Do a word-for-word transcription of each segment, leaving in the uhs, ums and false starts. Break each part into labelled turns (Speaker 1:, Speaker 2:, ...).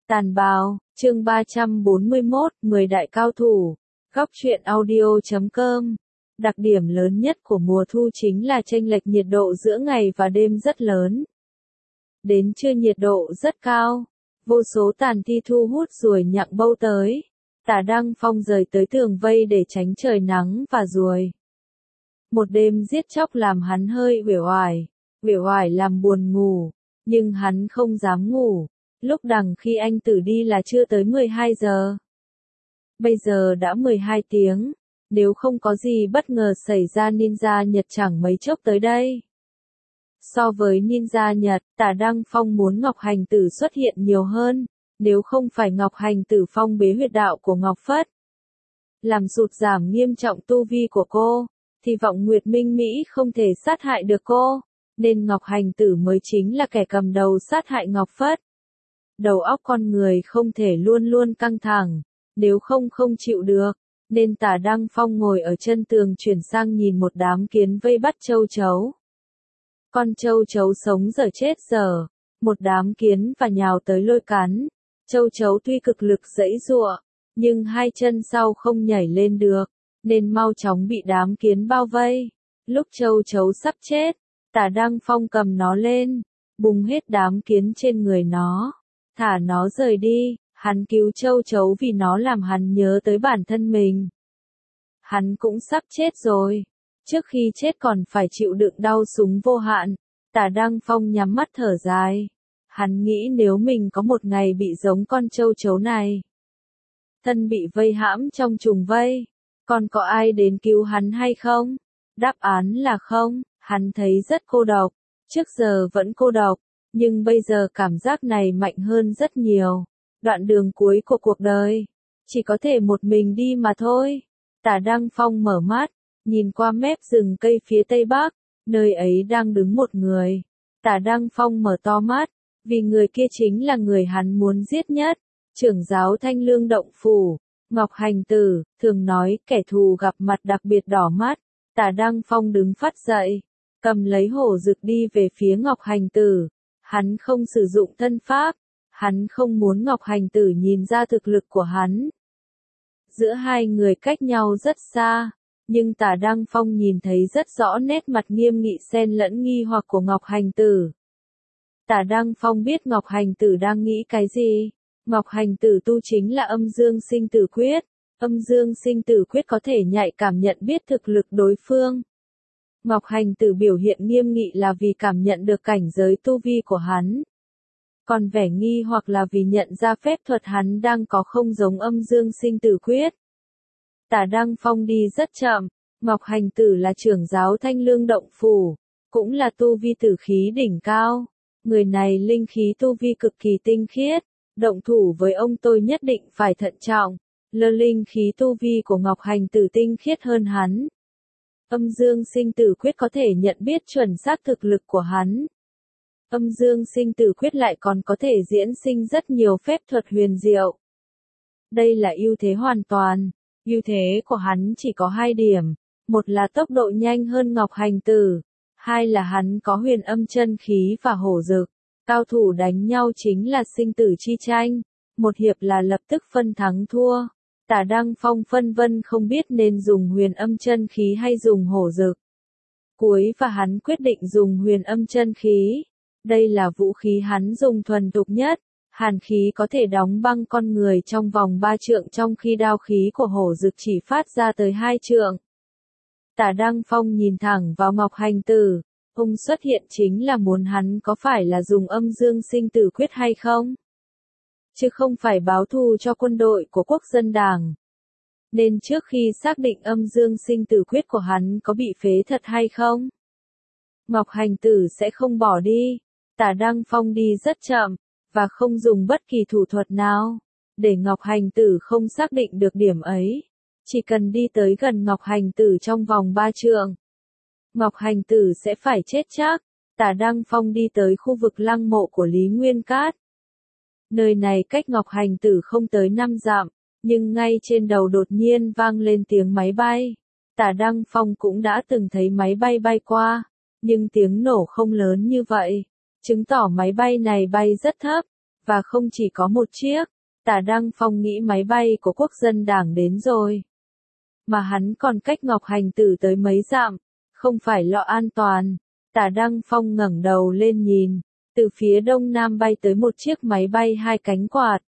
Speaker 1: Tàn bào, chương ba trăm bốn mươi mốt, mười đại cao thủ, góc truyện audio chấm com. Đặc điểm lớn nhất của mùa thu chính là chênh lệch nhiệt độ giữa ngày và đêm rất lớn. Đến trưa nhiệt độ rất cao, vô số tàn thi thu hút ruồi nhặng bâu tới. Tả Đăng Phong rời tới tường vây để tránh trời nắng và ruồi. Một đêm giết chóc làm hắn hơi uể oải, uể oải làm buồn ngủ, nhưng hắn không dám ngủ. Lúc đằng khi anh Tử đi là chưa tới mười hai giờ. Bây giờ đã mười hai tiếng, nếu không có gì bất ngờ xảy ra ninja Nhật chẳng mấy chốc tới đây. So với ninja Nhật, Tả Đăng Phong muốn Ngọc Hành Tử xuất hiện nhiều hơn, nếu không phải Ngọc Hành Tử phong bế huyệt đạo của Ngọc Phất, làm sụt giảm nghiêm trọng tu vi của cô, thì vọng Nguyệt Minh Mỹ không thể sát hại được cô, nên Ngọc Hành Tử mới chính là kẻ cầm đầu sát hại Ngọc Phất. Đầu óc con người không thể luôn luôn căng thẳng, nếu không không chịu được, nên Tả Đăng Phong ngồi ở chân tường chuyển sang nhìn một đám kiến vây bắt châu chấu. Con châu chấu sống dở chết dở, một đám kiến và nhào tới lôi cắn. Châu chấu tuy cực lực giãy giụa, nhưng hai chân sau không nhảy lên được, nên mau chóng bị đám kiến bao vây. Lúc châu chấu sắp chết, Tả Đăng Phong cầm nó lên, bùng hết đám kiến trên người nó. Thả nó rời đi, hắn cứu châu chấu vì nó làm hắn nhớ tới bản thân mình. Hắn cũng sắp chết rồi, trước khi chết còn phải chịu đựng đau súng vô hạn. Tả Đăng Phong nhắm mắt thở dài. Hắn nghĩ nếu mình có một ngày bị giống con châu chấu này, thân bị vây hãm trong trùng vây, còn có ai đến cứu hắn hay không? Đáp án là không, hắn thấy rất cô độc, trước giờ vẫn cô độc. Nhưng bây giờ cảm giác này mạnh hơn rất nhiều. Đoạn đường cuối của cuộc đời, chỉ có thể một mình đi mà thôi. Tả Đăng Phong mở mắt, nhìn qua mép rừng cây phía tây bắc, nơi ấy đang đứng một người. Tả Đăng Phong mở to mắt, vì người kia chính là người hắn muốn giết nhất, trưởng giáo Thanh Lương Động Phủ, Ngọc Hành Tử, thường nói kẻ thù gặp mặt đặc biệt đỏ mắt. Tả Đăng Phong đứng phát dậy, cầm lấy hổ rực đi về phía Ngọc Hành Tử. Hắn không sử dụng thân pháp, hắn không muốn Ngọc Hành Tử nhìn ra thực lực của hắn. Giữa hai người cách nhau rất xa, nhưng Tả Đăng Phong nhìn thấy rất rõ nét mặt nghiêm nghị xen lẫn nghi hoặc của Ngọc Hành Tử. Tả Đăng Phong biết Ngọc Hành Tử đang nghĩ cái gì. Ngọc Hành Tử tu chính là âm dương sinh tử quyết. Âm dương sinh tử quyết có thể nhạy cảm nhận biết thực lực đối phương. Ngọc Hành Tử biểu hiện nghiêm nghị là vì cảm nhận được cảnh giới tu vi của hắn. Còn vẻ nghi hoặc là vì nhận ra phép thuật hắn đang có không giống âm dương sinh tử quyết. Tả Đăng Phong đi rất chậm. Ngọc Hành Tử là trưởng giáo Thanh Lương Động Phủ, cũng là tu vi tử khí đỉnh cao. Người này linh khí tu vi cực kỳ tinh khiết, động thủ với ông tôi nhất định phải thận trọng. Lơ linh khí tu vi của Ngọc Hành Tử tinh khiết hơn hắn. Âm dương sinh tử quyết có thể nhận biết chuẩn xác thực lực của hắn. Âm dương sinh tử quyết lại còn có thể diễn sinh rất nhiều phép thuật huyền diệu. Đây là ưu thế hoàn toàn. Ưu thế của hắn chỉ có hai điểm. Một là tốc độ nhanh hơn Ngọc Hành Tử. Hai là hắn có huyền âm chân khí và hổ dực. Cao thủ đánh nhau chính là sinh tử chi tranh. Một hiệp là lập tức phân thắng thua. Tả Đăng Phong phân vân không biết nên dùng huyền âm chân khí hay dùng hổ dực. Cuối và hắn quyết định dùng huyền âm chân khí. Đây là vũ khí hắn dùng thuần thục nhất. Hàn khí có thể đóng băng con người trong vòng ba trượng, trong khi đao khí của hổ dực chỉ phát ra tới hai trượng. Tả Đăng Phong nhìn thẳng vào Ngọc Hành Tử. Ông xuất hiện chính là muốn hắn có phải là dùng âm dương sinh tử quyết hay không? Chứ không phải báo thù cho quân đội của Quốc dân Đảng. Nên trước khi xác định âm dương sinh tử quyết của hắn có bị phế thật hay không, Ngọc Hành Tử sẽ không bỏ đi. Tả Đăng Phong đi rất chậm, và không dùng bất kỳ thủ thuật nào, để Ngọc Hành Tử không xác định được điểm ấy. Chỉ cần đi tới gần Ngọc Hành Tử trong vòng ba trượng, Ngọc Hành Tử sẽ phải chết chắc. Tả Đăng Phong đi tới khu vực lăng mộ của Lý Nguyên Cát. Nơi này cách Ngọc Hành Tử không tới năm dặm, nhưng ngay trên đầu đột nhiên vang lên tiếng máy bay. Tả Đăng Phong cũng đã từng thấy máy bay bay qua, nhưng tiếng nổ không lớn như vậy, chứng tỏ máy bay này bay rất thấp, Và không chỉ có một chiếc, Tả Đăng Phong nghĩ máy bay của Quốc dân Đảng đến rồi. Mà hắn còn cách Ngọc Hành Tử tới mấy dặm, không phải lo an toàn. Tả Đăng Phong ngẩng đầu lên nhìn, từ phía đông nam bay tới một chiếc máy bay hai cánh quạt.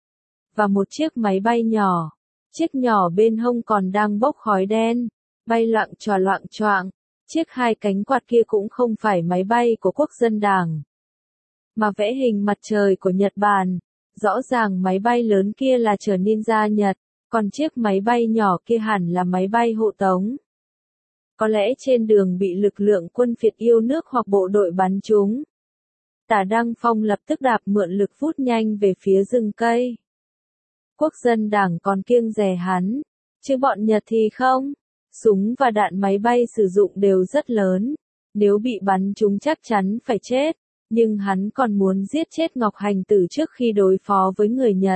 Speaker 1: Và một chiếc máy bay nhỏ, chiếc nhỏ bên hông còn đang bốc khói đen, bay loạng choạng loạng choạng. Chiếc hai cánh quạt kia cũng không phải máy bay của Quốc dân Đảng, mà vẽ hình mặt trời của Nhật Bản. Rõ ràng máy bay lớn kia là chở ninja Nhật, còn chiếc máy bay nhỏ kia hẳn là máy bay hộ tống. Có lẽ trên đường bị lực lượng quân phiệt yêu nước hoặc bộ đội bắn trúng. Tả Đăng Phong lập tức đạp mượn lực vút nhanh về phía rừng cây. Quốc dân Đảng còn kiêng dè hắn, chứ bọn Nhật thì không. Súng và đạn máy bay sử dụng đều rất lớn, nếu bị bắn trúng chắc chắn phải chết, nhưng hắn còn muốn giết chết Ngọc Hành Tử trước khi đối phó với người Nhật.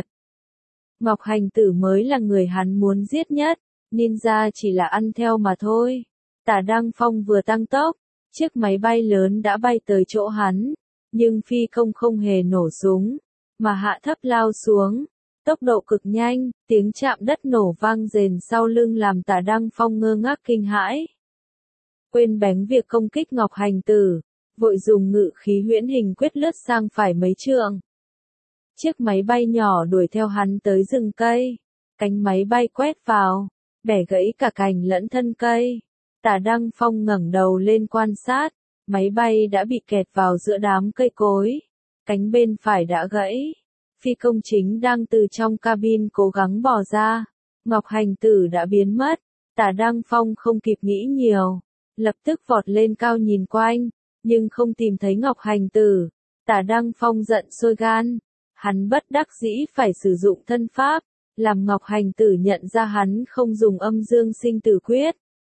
Speaker 1: Ngọc Hành Tử mới là người hắn muốn giết nhất, ninja chỉ là ăn theo mà thôi. Tả Đăng Phong vừa tăng tốc, chiếc máy bay lớn đã bay tới chỗ hắn, nhưng phi công không hề nổ súng, mà hạ thấp lao xuống. Tốc độ cực nhanh, tiếng chạm đất nổ vang rền sau lưng làm Tả Đăng Phong ngơ ngác kinh hãi. Quên bén việc công kích Ngọc Hành Tử, vội dùng ngự khí huyễn hình quyết lướt sang phải mấy trượng. Chiếc máy bay nhỏ đuổi theo hắn tới rừng cây, cánh máy bay quét vào, bẻ gãy cả cành lẫn thân cây. Tả Đăng Phong ngẩng đầu lên quan sát, máy bay đã bị kẹt vào giữa đám cây cối, cánh bên phải đã gãy. Phi công chính đang từ trong cabin cố gắng bò ra, Ngọc Hành Tử đã biến mất. Tả Đăng Phong không kịp nghĩ nhiều, lập tức vọt lên cao nhìn quanh, nhưng không tìm thấy Ngọc Hành Tử. Tả Đăng Phong giận sôi gan, hắn bất đắc dĩ phải sử dụng thân pháp, làm Ngọc Hành Tử nhận ra hắn không dùng âm dương sinh tử quyết,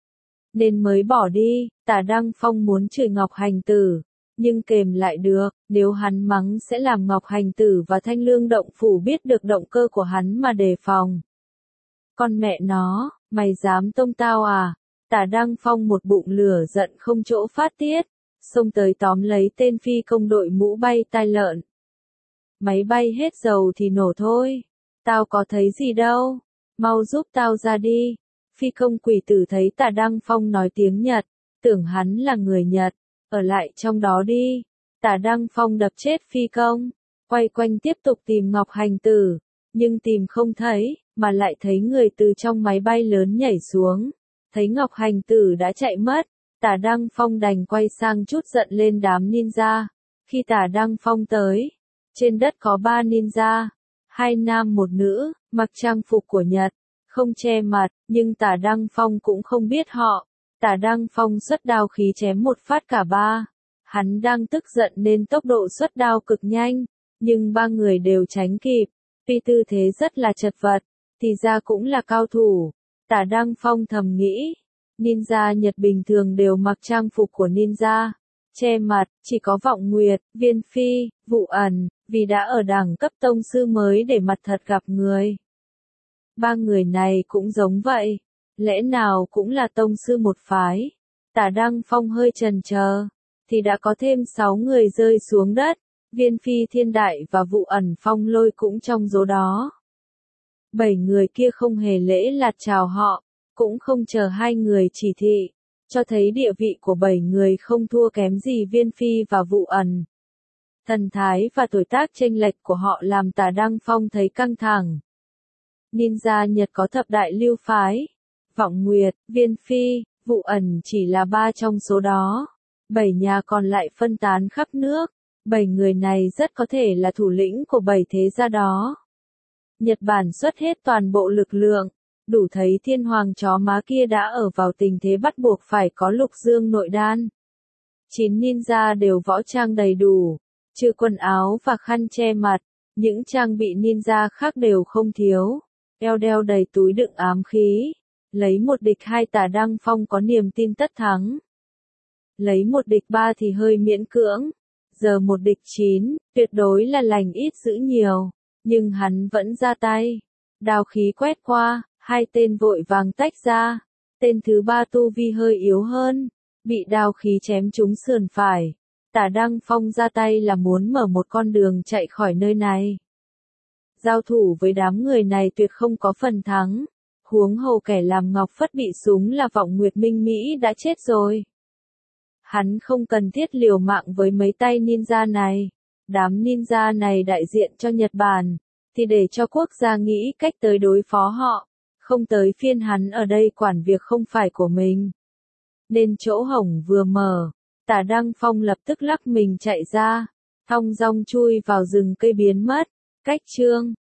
Speaker 1: nên mới bỏ đi. Tả Đăng Phong muốn chửi Ngọc Hành Tử, nhưng kềm lại được, nếu hắn mắng sẽ làm Ngọc Hành Tử và Thanh Lương Động Phủ biết được động cơ của hắn mà đề phòng. Con mẹ nó, mày dám tông tao à? Tả Đăng Phong một bụng lửa giận không chỗ phát tiết, xông tới tóm lấy tên phi công đội mũ bay tai lợn. Máy bay hết dầu thì nổ thôi, tao có thấy gì đâu, mau giúp tao ra đi. Phi công quỷ tử thấy Tả Đăng Phong nói tiếng Nhật, tưởng hắn là người Nhật, ở lại trong đó đi. Tả Đăng Phong đập chết phi công, quay quanh tiếp tục tìm Ngọc Hành Tử, nhưng tìm không thấy, mà lại thấy người từ trong máy bay lớn nhảy xuống, thấy Ngọc Hành Tử đã chạy mất. Tả Đăng Phong đành quay sang trút giận lên đám ninja. Khi Tả Đăng Phong tới, trên đất có ba ninja, hai nam một nữ, mặc trang phục của Nhật, không che mặt, nhưng Tả Đăng Phong cũng không biết họ. Tả Đăng Phong xuất đao khí chém một phát cả ba. Hắn đang tức giận nên tốc độ xuất đao cực nhanh, nhưng ba người đều tránh kịp. Tuy tư thế rất là chật vật, thì ra cũng là cao thủ. Tả Đăng Phong thầm nghĩ, ninja Nhật bình thường đều mặc trang phục của ninja, che mặt, chỉ có Vọng Nguyệt, Viên Phi, Vụ Ẩn, vì đã ở đẳng cấp tông sư mới để mặt thật gặp người. Ba người này cũng giống vậy, lẽ nào cũng là tông sư một phái. Tả Đăng Phong hơi chần chờ, thì đã có thêm sáu người rơi xuống đất, Viên Phi Thiên Đại và Vụ Ẩn Phong Lôi cũng trong số đó. Bảy người kia không hề lễ lạt chào họ, cũng không chờ hai người chỉ thị, cho thấy địa vị của bảy người không thua kém gì Viên Phi và Vụ Ẩn. Thần thái và tuổi tác chênh lệch của họ làm Tả Đăng Phong thấy căng thẳng. Ninja Nhật có thập đại lưu phái, Vọng Nguyệt, Viên Phi, Vụ Ẩn chỉ là ba trong số đó. Bảy nhà còn lại phân tán khắp nước, bảy người này rất có thể là thủ lĩnh của bảy thế gia đó. Nhật Bản xuất hết toàn bộ lực lượng, đủ thấy thiên hoàng chó má kia đã ở vào tình thế bắt buộc phải có lục dương nội đan. Chín ninja đều võ trang đầy đủ, trừ quần áo và khăn che mặt, những trang bị ninja khác đều không thiếu, eo đeo đầy túi đựng ám khí. Lấy một địch hai Tả Đăng Phong có niềm tin tất thắng. Lấy một địch ba thì hơi miễn cưỡng, giờ một địch chín, tuyệt đối là lành ít dữ nhiều, nhưng hắn vẫn ra tay. Đao khí quét qua, hai tên vội vàng tách ra, tên thứ ba tu vi hơi yếu hơn, bị đao khí chém trúng sườn phải, Tả Đăng Phong ra tay là muốn mở một con đường chạy khỏi nơi này. Giao thủ với đám người này tuyệt không có phần thắng. Huống hồ kẻ làm Ngọc Phất bị súng là Vọng Nguyệt Minh Mỹ đã chết rồi. Hắn không cần thiết liều mạng với mấy tay ninja này. Đám ninja này đại diện cho Nhật Bản, thì để cho quốc gia nghĩ cách tới đối phó họ. Không tới phiên hắn ở đây quản việc không phải của mình. Nên chỗ hổng vừa mở, Tả Đăng Phong lập tức lắc mình chạy ra, thong dong chui vào rừng cây biến mất. Cách chương